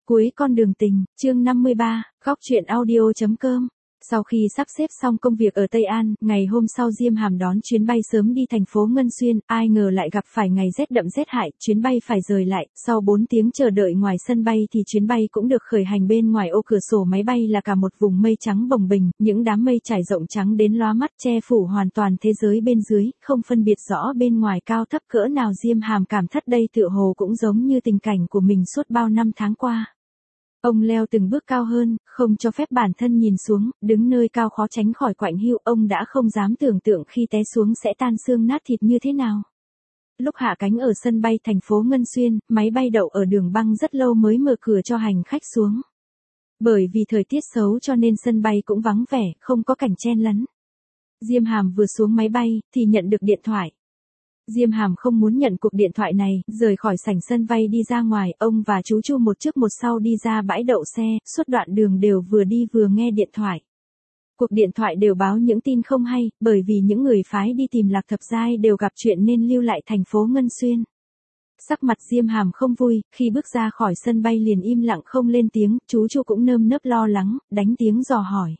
Cuối con đường tình, chương 53, góc truyện audio.com. Sau khi sắp xếp xong công việc ở Tây An, ngày hôm sau Diêm Hàm đón chuyến bay sớm đi thành phố Ngân Xuyên, ai ngờ lại gặp phải ngày rét đậm rét hại, chuyến bay phải rời lại, sau 4 tiếng chờ đợi ngoài sân bay thì chuyến bay cũng được khởi hành. Bên ngoài ô cửa sổ máy bay là cả một vùng mây trắng bồng bềnh, những đám mây trải rộng trắng đến lóa mắt che phủ hoàn toàn thế giới bên dưới, không phân biệt rõ bên ngoài cao thấp cỡ nào. Diêm Hàm cảm thất đây tựa hồ cũng giống như tình cảnh của mình suốt bao năm tháng qua. Ông leo từng bước cao hơn, không cho phép bản thân nhìn xuống, đứng nơi cao khó tránh khỏi quạnh hiu, ông đã không dám tưởng tượng khi té xuống sẽ tan xương nát thịt như thế nào. Lúc hạ cánh ở sân bay thành phố Ngân Xuyên, máy bay đậu ở đường băng rất lâu mới mở cửa cho hành khách xuống. Bởi vì thời tiết xấu cho nên sân bay cũng vắng vẻ, không có cảnh chen lấn. Diêm Hàm vừa xuống máy bay, thì nhận được điện thoại. Diêm Hàm không muốn nhận cuộc điện thoại này, rời khỏi sảnh sân bay đi ra ngoài, ông và chú Chu một trước một sau đi ra bãi đậu xe, suốt đoạn đường đều vừa đi vừa nghe điện thoại. Cuộc điện thoại đều báo những tin không hay, bởi vì những người phái đi tìm Lạc Thập Giai đều gặp chuyện nên lưu lại thành phố Ngân Xuyên. Sắc mặt Diêm Hàm không vui, khi bước ra khỏi sân bay liền im lặng không lên tiếng, chú Chu cũng nơm nớp lo lắng, đánh tiếng dò hỏi.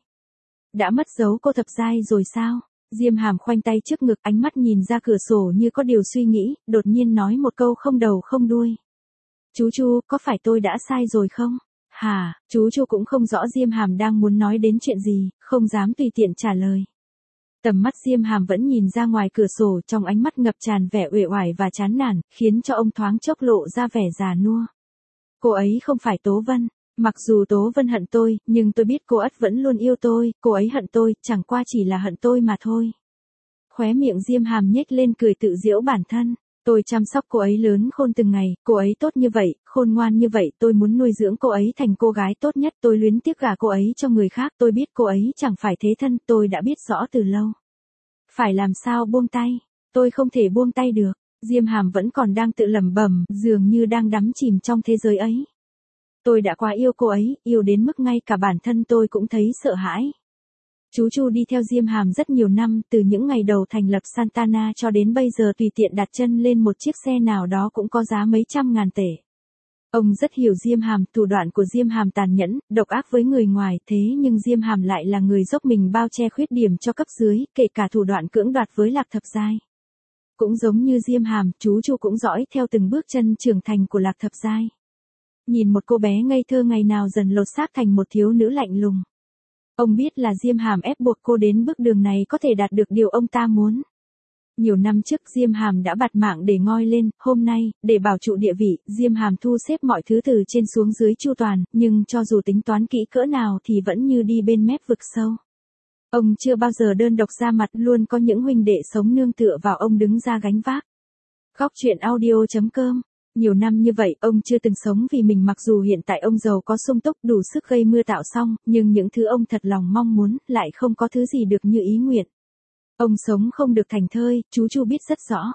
Đã mất dấu cô Thập Giai rồi sao? Diêm Hàm khoanh tay trước ngực, ánh mắt nhìn ra cửa sổ như có điều suy nghĩ, đột nhiên nói một câu không đầu không đuôi. Chú Chu, có phải tôi đã sai rồi không? Hả? Chú Chu cũng không rõ Diêm Hàm đang muốn nói đến chuyện gì, không dám tùy tiện trả lời. Tầm mắt Diêm Hàm vẫn nhìn ra ngoài cửa sổ, trong ánh mắt ngập tràn vẻ uể oải và chán nản, khiến cho ông thoáng chốc lộ ra vẻ già nua. Cô ấy không phải Tố Vân. Mặc dù Tố Vân hận tôi, nhưng tôi biết cô ất vẫn luôn yêu tôi, cô ấy hận tôi, chẳng qua chỉ là hận tôi mà thôi. Khóe miệng Diêm Hàm nhếch lên cười tự giễu bản thân. Tôi chăm sóc cô ấy lớn khôn từng ngày, cô ấy tốt như vậy, khôn ngoan như vậy, tôi muốn nuôi dưỡng cô ấy thành cô gái tốt nhất, tôi luyến tiếc gả cô ấy cho người khác, tôi biết cô ấy chẳng phải thế thân, tôi đã biết rõ từ lâu. Phải làm sao buông tay, tôi không thể buông tay được. Diêm Hàm vẫn còn đang tự lẩm bẩm, dường như đang đắm chìm trong thế giới ấy. Tôi đã quá yêu cô ấy, yêu đến mức ngay cả bản thân tôi cũng thấy sợ hãi. Chú Chu đi theo Diêm Hàm rất nhiều năm, từ những ngày đầu thành lập Santana cho đến bây giờ tùy tiện đặt chân lên một chiếc xe nào đó cũng có giá mấy trăm ngàn tệ. Ông rất hiểu Diêm Hàm, thủ đoạn của Diêm Hàm tàn nhẫn, độc ác với người ngoài, thế nhưng Diêm Hàm lại là người dốc mình bao che khuyết điểm cho cấp dưới, kể cả thủ đoạn cưỡng đoạt với Lạc Thập Giai. Cũng giống như Diêm Hàm, chú Chu cũng dõi theo từng bước chân trưởng thành của Lạc Thập Giai. Nhìn một cô bé ngây thơ ngày nào dần lột xác thành một thiếu nữ lạnh lùng. Ông biết là Diêm Hàm ép buộc cô đến bước đường này có thể đạt được điều ông ta muốn. Nhiều năm trước Diêm Hàm đã bạt mạng để ngoi lên, hôm nay, để bảo trụ địa vị, Diêm Hàm thu xếp mọi thứ từ trên xuống dưới chu toàn, nhưng cho dù tính toán kỹ cỡ nào thì vẫn như đi bên mép vực sâu. Ông chưa bao giờ đơn độc ra mặt, luôn có những huynh đệ sống nương tựa vào ông đứng ra gánh vác. Góc truyện audio.com. Nhiều năm như vậy, ông chưa từng sống vì mình, mặc dù hiện tại ông giàu có sung túc đủ sức gây mưa tạo xong, nhưng những thứ ông thật lòng mong muốn, lại không có thứ gì được như ý nguyện. Ông sống không được thành thơi, chú Chu biết rất rõ.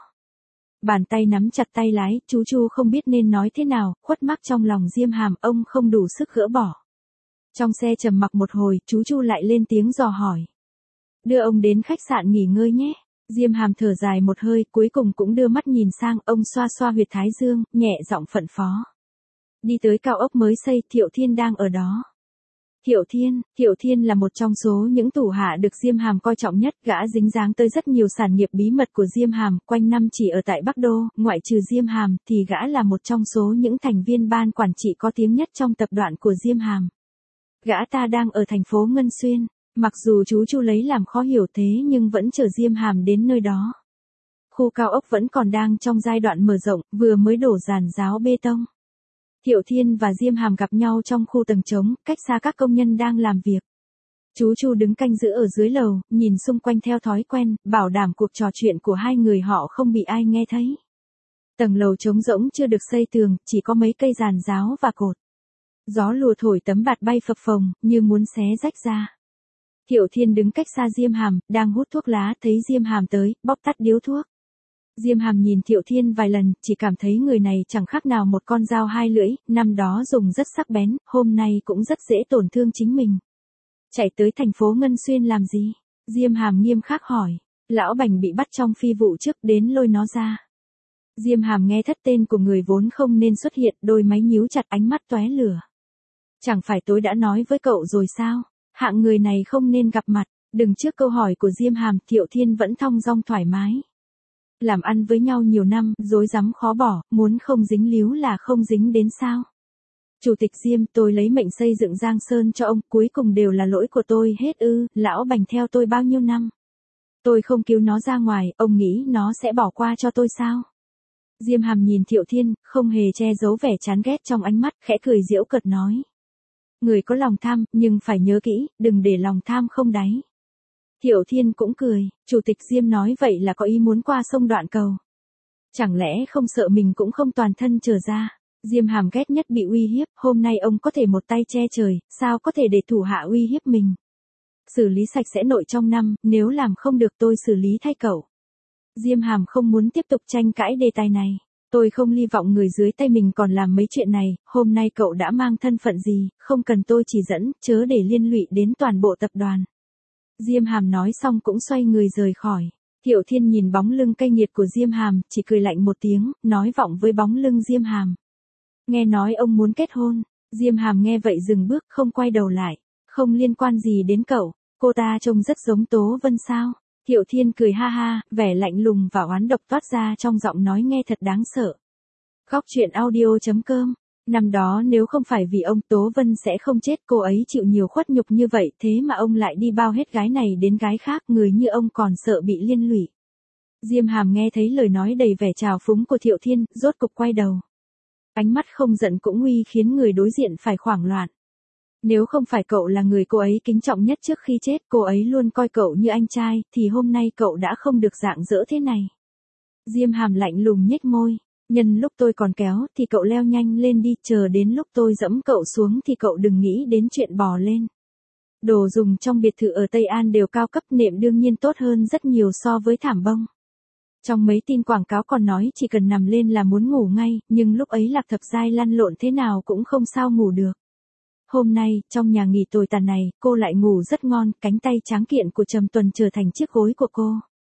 Bàn tay nắm chặt tay lái, chú Chu không biết nên nói thế nào, khuất mắc trong lòng Diêm Hàm, ông không đủ sức gỡ bỏ. Trong xe trầm mặc một hồi, chú Chu lại lên tiếng dò hỏi. Đưa ông đến khách sạn nghỉ ngơi nhé. Diêm Hàm thở dài một hơi, cuối cùng cũng đưa mắt nhìn sang, ông xoa xoa huyệt thái dương, nhẹ giọng phận phó. Đi tới cao ốc mới xây, Thiệu Thiên đang ở đó. Thiệu Thiên là một trong số những thủ hạ được Diêm Hàm coi trọng nhất, gã dính dáng tới rất nhiều sản nghiệp bí mật của Diêm Hàm, quanh năm chỉ ở tại Bắc Đô, ngoại trừ Diêm Hàm, thì gã là một trong số những thành viên ban quản trị có tiếng nhất trong tập đoàn của Diêm Hàm. Gã ta đang ở thành phố Ngân Xuyên. Mặc dù chú Chu lấy làm khó hiểu thế nhưng vẫn chờ Diêm Hàm đến nơi đó. Khu cao ốc vẫn còn đang trong giai đoạn mở rộng, vừa mới đổ giàn giáo bê tông. Thiệu Thiên và Diêm Hàm gặp nhau trong khu tầng trống, cách xa các công nhân đang làm việc. Chú Chu đứng canh giữ ở dưới lầu, nhìn xung quanh theo thói quen, bảo đảm cuộc trò chuyện của hai người họ không bị ai nghe thấy. Tầng lầu trống rỗng chưa được xây tường, chỉ có mấy cây giàn giáo và cột. Gió lùa thổi tấm bạt bay phập phồng, như muốn xé rách ra. Thiệu Thiên đứng cách xa Diêm Hàm, đang hút thuốc lá, thấy Diêm Hàm tới, bóp tắt điếu thuốc. Diêm Hàm nhìn Thiệu Thiên vài lần, chỉ cảm thấy người này chẳng khác nào một con dao hai lưỡi, năm đó dùng rất sắc bén, hôm nay cũng rất dễ tổn thương chính mình. Chạy tới thành phố Ngân Xuyên làm gì? Diêm Hàm nghiêm khắc hỏi. Lão Bành bị bắt trong phi vụ trước, đến lôi nó ra. Diêm Hàm nghe thất tên của người vốn không nên xuất hiện, đôi máy nhíu chặt, ánh mắt tóe lửa. Chẳng phải tôi đã nói với cậu rồi sao? Hạng người này không nên gặp mặt. Đừng trước câu hỏi của Diêm Hàm, Thiệu Thiên vẫn thong dong thoải mái. Làm ăn với nhau nhiều năm, rối rắm khó bỏ, muốn không dính líu là không dính đến sao? Chủ tịch Diêm, tôi lấy mệnh xây dựng Giang Sơn cho ông, cuối cùng đều là lỗi của tôi hết ư? Lão Bành theo tôi bao nhiêu năm? Tôi không cứu nó ra ngoài, ông nghĩ nó sẽ bỏ qua cho tôi sao? Diêm Hàm nhìn Thiệu Thiên, không hề che giấu vẻ chán ghét trong ánh mắt, khẽ cười giễu cợt nói. Người có lòng tham, nhưng phải nhớ kỹ, đừng để lòng tham không đáy. Thiệu Thiên cũng cười, Chủ tịch Diêm nói vậy là có ý muốn qua sông đoạn cầu. Chẳng lẽ không sợ mình cũng không toàn thân trở ra? Diêm Hàm ghét nhất bị uy hiếp, hôm nay ông có thể một tay che trời, sao có thể để thủ hạ uy hiếp mình? Xử lý sạch sẽ nội trong năm, nếu làm không được tôi xử lý thay cậu. Diêm Hàm không muốn tiếp tục tranh cãi đề tài này. Tôi không hy vọng người dưới tay mình còn làm mấy chuyện này, hôm nay cậu đã mang thân phận gì, không cần tôi chỉ dẫn, chớ để liên lụy đến toàn bộ tập đoàn. Diêm Hàm nói xong cũng xoay người rời khỏi. Thiệu Thiên nhìn bóng lưng cay nghiệt của Diêm Hàm, chỉ cười lạnh một tiếng, nói vọng với bóng lưng Diêm Hàm. Nghe nói ông muốn kết hôn. Diêm Hàm nghe vậy dừng bước, không quay đầu lại. Không liên quan gì đến cậu, cô ta trông rất giống Tố Vân sao? Thiệu Thiên cười ha ha, vẻ lạnh lùng và oán độc toát ra trong giọng nói nghe thật đáng sợ. Góc truyện audio.com. Năm đó nếu không phải vì ông, Tố Vân sẽ không chết, cô ấy chịu nhiều khuất nhục như vậy, thế mà ông lại đi bao hết gái này đến gái khác, người như ông còn sợ bị liên lụy. Diêm Hàm nghe thấy lời nói đầy vẻ trào phúng của Thiệu Thiên, rốt cục quay đầu. Ánh mắt không giận cũng uy khiến người đối diện phải hoảng loạn. Nếu không phải cậu là người cô ấy kính trọng nhất trước khi chết, cô ấy luôn coi cậu như anh trai, thì hôm nay cậu đã không được rạng rỡ thế này. Diêm Hàm lạnh lùng nhếch môi. Nhân lúc tôi còn kéo thì cậu leo nhanh lên đi, chờ đến lúc tôi dẫm cậu xuống thì cậu đừng nghĩ đến chuyện bò lên. Đồ dùng trong biệt thự ở Tây An đều cao cấp, nệm đương nhiên tốt hơn rất nhiều so với thảm bông. Trong mấy tin quảng cáo còn nói chỉ cần nằm lên là muốn ngủ ngay, nhưng lúc ấy Lạc Thập Giai lăn lộn thế nào cũng không sao ngủ được. Hôm nay, trong nhà nghỉ tồi tàn này, cô lại ngủ rất ngon, cánh tay tráng kiện của Trầm Tuần trở thành chiếc gối của cô.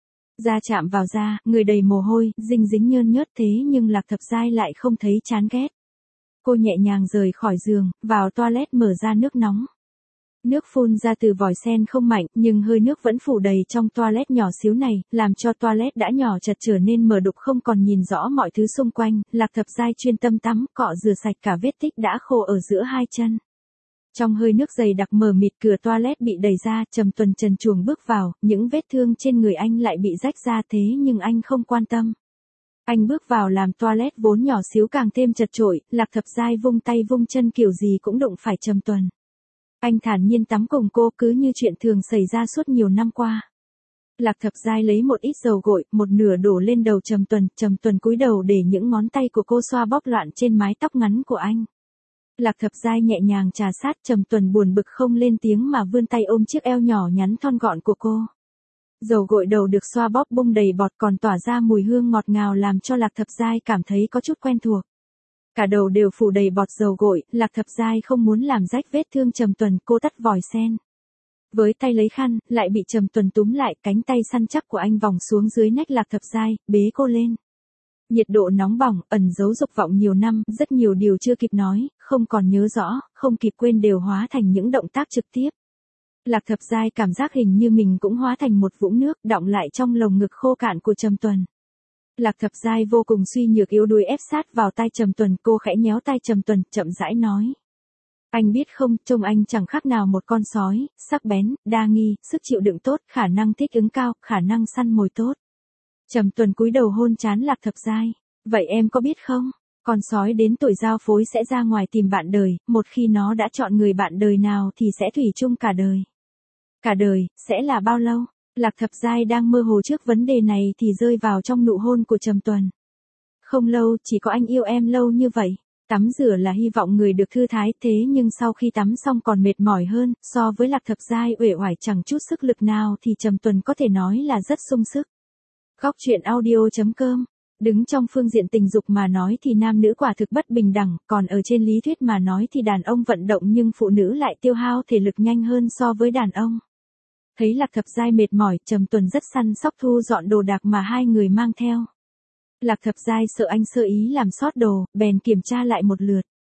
Da chạm vào da, người đầy mồ hôi, dinh dính nhơn nhớt, thế nhưng Lạc Thập Giai lại không thấy chán ghét. Cô nhẹ nhàng rời khỏi giường, vào toilet mở ra nước nóng. Nước phun ra từ vòi sen không mạnh, nhưng hơi nước vẫn phủ đầy trong toilet nhỏ xíu này, làm cho toilet đã nhỏ chật trở nên mờ đục, không còn nhìn rõ mọi thứ xung quanh. Lạc Thập Giai chuyên tâm tắm, cọ rửa sạch cả vết tích đã khô ở giữa hai chân. Trong hơi nước dày đặc mờ mịt, cửa toilet bị đẩy ra, Trầm Tuần trần truồng bước vào, những vết thương trên người anh lại bị rách ra, thế nhưng anh không quan tâm. Anh bước vào làm toilet vốn nhỏ xíu càng thêm chật chội, Lạc Thập Giai vung tay vung chân kiểu gì cũng đụng phải Trầm Tuần. Anh thản nhiên tắm cùng cô, cứ như chuyện thường xảy ra suốt nhiều năm qua. Lạc Thập Giai lấy một ít dầu gội, một nửa đổ lên đầu Trầm Tuần cúi đầu để những ngón tay của cô xoa bóp loạn trên mái tóc ngắn của anh. Lạc Thập Giai nhẹ nhàng trà sát, Trầm Tuần buồn bực không lên tiếng mà vươn tay ôm chiếc eo nhỏ nhắn thon gọn của cô. Dầu gội đầu được xoa bóp bung đầy bọt còn tỏa ra mùi hương ngọt ngào làm cho Lạc Thập Giai cảm thấy có chút quen thuộc. Cả đầu đều phủ đầy bọt dầu gội, Lạc Thập Giai không muốn làm rách vết thương Trầm Tuần, cô tắt vòi sen. Với tay lấy khăn, lại bị Trầm Tuần túm lại, cánh tay săn chắc của anh vòng xuống dưới nách Lạc Thập Giai, bế cô lên. Nhiệt độ nóng bỏng, ẩn giấu dục vọng nhiều năm, rất nhiều điều chưa kịp nói, không còn nhớ rõ, không kịp quên đều hóa thành những động tác trực tiếp. Lạc Thập Giai cảm giác hình như mình cũng hóa thành một vũng nước, đọng lại trong lồng ngực khô cạn của Trầm Tuần. Lạc Thập Giai vô cùng suy nhược yếu đuối ép sát vào tai Trầm Tuần, cô khẽ nhéo tai Trầm Tuần, chậm rãi nói. Anh biết không, trông anh chẳng khác nào một con sói, sắc bén, đa nghi, sức chịu đựng tốt, khả năng thích ứng cao, khả năng săn mồi tốt. Trầm Tuần cúi đầu hôn trán Lạc Thập Giai. Vậy em có biết không, con sói đến tuổi giao phối sẽ ra ngoài tìm bạn đời, một khi nó đã chọn người bạn đời nào thì sẽ thủy chung cả đời. Cả đời, sẽ là bao lâu? Lạc Thập Giai đang mơ hồ trước vấn đề này thì rơi vào trong nụ hôn của Trầm Tuần. Không lâu, chỉ có anh yêu em lâu như vậy. Tắm rửa là hy vọng người được thư thái, thế nhưng sau khi tắm xong còn mệt mỏi hơn, so với Lạc Thập Giai uể oải chẳng chút sức lực nào thì Trầm Tuần có thể nói là rất sung sức. Góc truyện audio.com. Đứng trong phương diện tình dục mà nói thì nam nữ quả thực bất bình đẳng, còn ở trên lý thuyết mà nói thì đàn ông vận động nhưng phụ nữ lại tiêu hao thể lực nhanh hơn so với đàn ông. Thấy Lạc Thập Giai mệt mỏi, Trầm Tuần rất săn sóc thu dọn đồ đạc mà hai người mang theo. Lạc Thập Giai sợ anh sơ ý làm sót đồ, bèn kiểm tra lại một lượt.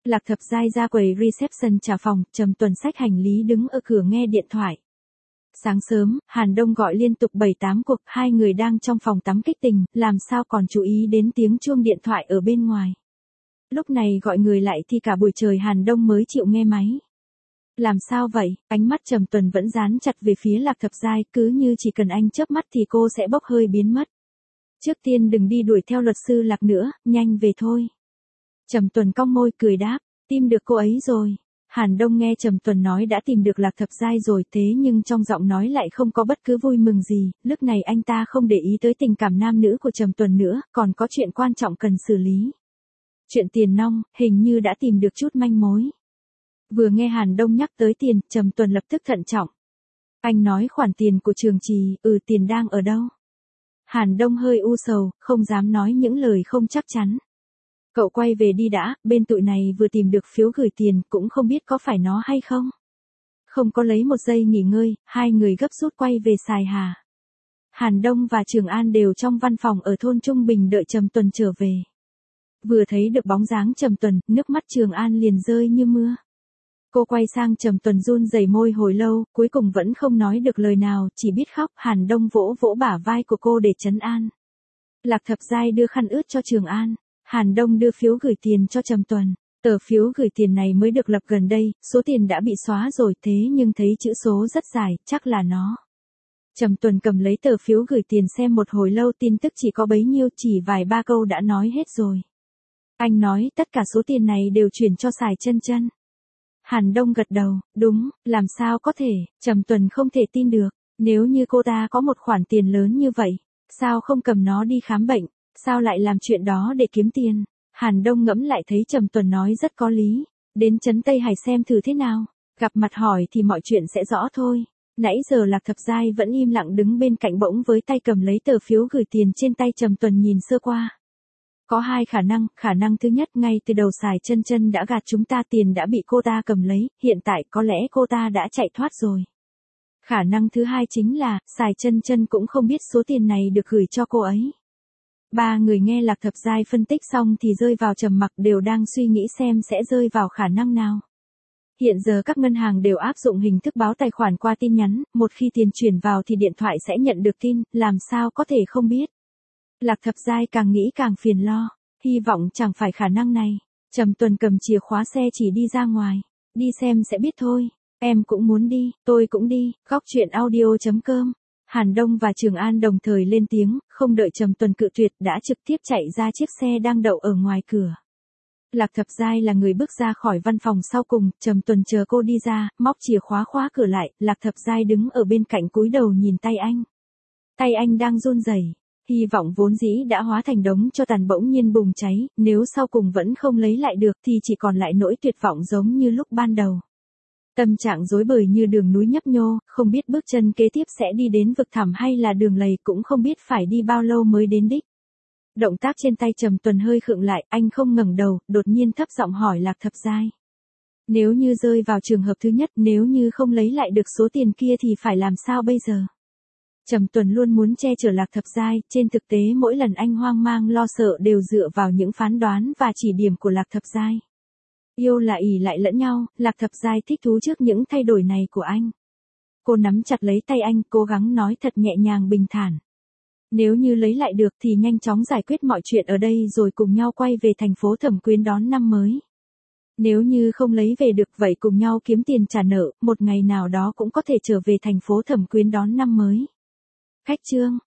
Lạc Thập Giai ra quầy reception trả phòng, Trầm Tuần xách hành lý đứng ở cửa nghe điện thoại. Sáng sớm, Hàn Đông gọi liên tục 7-8 cuộc, hai người đang trong phòng tắm kích tình, làm sao còn chú ý đến tiếng chuông điện thoại ở bên ngoài. Lúc này gọi người lại thì cả buổi trời Hàn Đông mới chịu nghe máy. Làm sao vậy? Ánh mắt Trầm Tuần vẫn dán chặt về phía Lạc Thập Giai, cứ như chỉ cần anh chớp mắt thì cô sẽ bốc hơi biến mất. Trước tiên đừng đi đuổi theo luật sư Lạc nữa, nhanh về thôi. Trầm Tuần cong môi cười đáp, tìm được cô ấy rồi. Hàn Đông nghe Trầm Tuần nói đã tìm được Lạc Thập Giai rồi, thế nhưng trong giọng nói lại không có bất cứ vui mừng gì, lúc này anh ta không để ý tới tình cảm nam nữ của Trầm Tuần nữa, còn có chuyện quan trọng cần xử lý. Chuyện tiền nong, hình như đã tìm được chút manh mối. Vừa nghe Hàn Đông nhắc tới tiền, Trầm Tuần lập tức thận trọng. Anh nói khoản tiền của Trường Trì, tiền đang ở đâu? Hàn Đông hơi u sầu, không dám nói những lời không chắc chắn. Cậu quay về đi đã, bên tụi này vừa tìm được phiếu gửi tiền, cũng không biết có phải nó hay không. Không có lấy một giây nghỉ ngơi, hai người gấp rút quay về Sài Hà. Hàn Đông và Trường An đều trong văn phòng ở thôn Trung Bình đợi Trầm Tuần trở về. Vừa thấy được bóng dáng Trầm Tuần, nước mắt Trường An liền rơi như mưa. Cô quay sang Trầm Tuần run rẩy môi hồi lâu, cuối cùng vẫn không nói được lời nào, chỉ biết khóc. Hàn Đông vỗ vỗ bả vai của cô để trấn an. Lạc Thập Giai đưa khăn ướt cho Trường An. Hàn Đông đưa phiếu gửi tiền cho Trầm Tuần. Tờ phiếu gửi tiền này mới được lập gần đây, số tiền đã bị xóa rồi, thế nhưng thấy chữ số rất dài, chắc là nó. Trầm Tuần cầm lấy tờ phiếu gửi tiền xem một hồi lâu, tin tức chỉ có bấy nhiêu, chỉ vài ba câu đã nói hết rồi. Anh nói tất cả số tiền này đều chuyển cho Sài Chân Chân. Hàn Đông gật đầu, đúng, làm sao có thể, Trầm Tuần không thể tin được, nếu như cô ta có một khoản tiền lớn như vậy, sao không cầm nó đi khám bệnh, sao lại làm chuyện đó để kiếm tiền. Hàn Đông ngẫm lại thấy Trầm Tuần nói rất có lý, đến trấn Tây Hải xem thử thế nào, gặp mặt hỏi thì mọi chuyện sẽ rõ thôi. Nãy giờ Lạc Thập Giai vẫn im lặng đứng bên cạnh, bỗng với tay cầm lấy tờ phiếu gửi tiền trên tay Trầm Tuần nhìn sơ qua. Có hai khả năng thứ nhất, ngay từ đầu Sài Chân Chân đã gạt chúng ta, tiền đã bị cô ta cầm lấy, hiện tại có lẽ cô ta đã chạy thoát rồi. Khả năng thứ hai chính là, Sài Chân Chân cũng không biết số tiền này được gửi cho cô ấy. Ba người nghe Lạc Thập Giai phân tích xong thì rơi vào trầm mặc, đều đang suy nghĩ xem sẽ rơi vào khả năng nào. Hiện giờ các ngân hàng đều áp dụng hình thức báo tài khoản qua tin nhắn, một khi tiền chuyển vào thì điện thoại sẽ nhận được tin, làm sao có thể không biết. Lạc Thập Giai càng nghĩ càng phiền lo, hy vọng chẳng phải khả năng này. Trầm Tuần cầm chìa khóa xe chỉ đi ra ngoài, đi xem sẽ biết thôi. Em cũng muốn đi, tôi cũng đi. Góc truyện audio.com. Hàn Đông và Trường An đồng thời lên tiếng, không đợi Trầm Tuần cự tuyệt đã trực tiếp chạy ra chiếc xe đang đậu ở ngoài cửa. Lạc Thập Giai là người bước ra khỏi văn phòng sau cùng, Trầm Tuần chờ cô đi ra, móc chìa khóa khóa cửa lại, Lạc Thập Giai đứng ở bên cạnh cúi đầu nhìn tay anh. Tay anh đang run rẩy, hy vọng vốn dĩ đã hóa thành đống tro tàn bỗng nhiên bùng cháy, nếu sau cùng vẫn không lấy lại được thì chỉ còn lại nỗi tuyệt vọng giống như lúc ban đầu. Tâm trạng rối bời như đường núi nhấp nhô, không biết bước chân kế tiếp sẽ đi đến vực thẳm hay là đường lầy, cũng không biết phải đi bao lâu mới đến đích. Động tác trên tay Trầm Tuần hơi khựng lại, anh không ngẩng đầu, đột nhiên thấp giọng hỏi Lạc Thập Giai. Nếu như rơi vào trường hợp thứ nhất, nếu như không lấy lại được số tiền kia thì phải làm sao bây giờ? Trầm Tuần luôn muốn che chở Lạc Thập Giai, trên thực tế mỗi lần anh hoang mang lo sợ đều dựa vào những phán đoán và chỉ điểm của Lạc Thập Giai. Yêu là ỷ lại lẫn nhau, Lạc Thập Giai thích thú trước những thay đổi này của anh. Cô nắm chặt lấy tay anh, cố gắng nói thật nhẹ nhàng bình thản. Nếu như lấy lại được thì nhanh chóng giải quyết mọi chuyện ở đây rồi cùng nhau quay về thành phố Thẩm Quyến đón năm mới. Nếu như không lấy về được vậy cùng nhau kiếm tiền trả nợ, một ngày nào đó cũng có thể trở về thành phố Thẩm Quyến đón năm mới. Khách trương,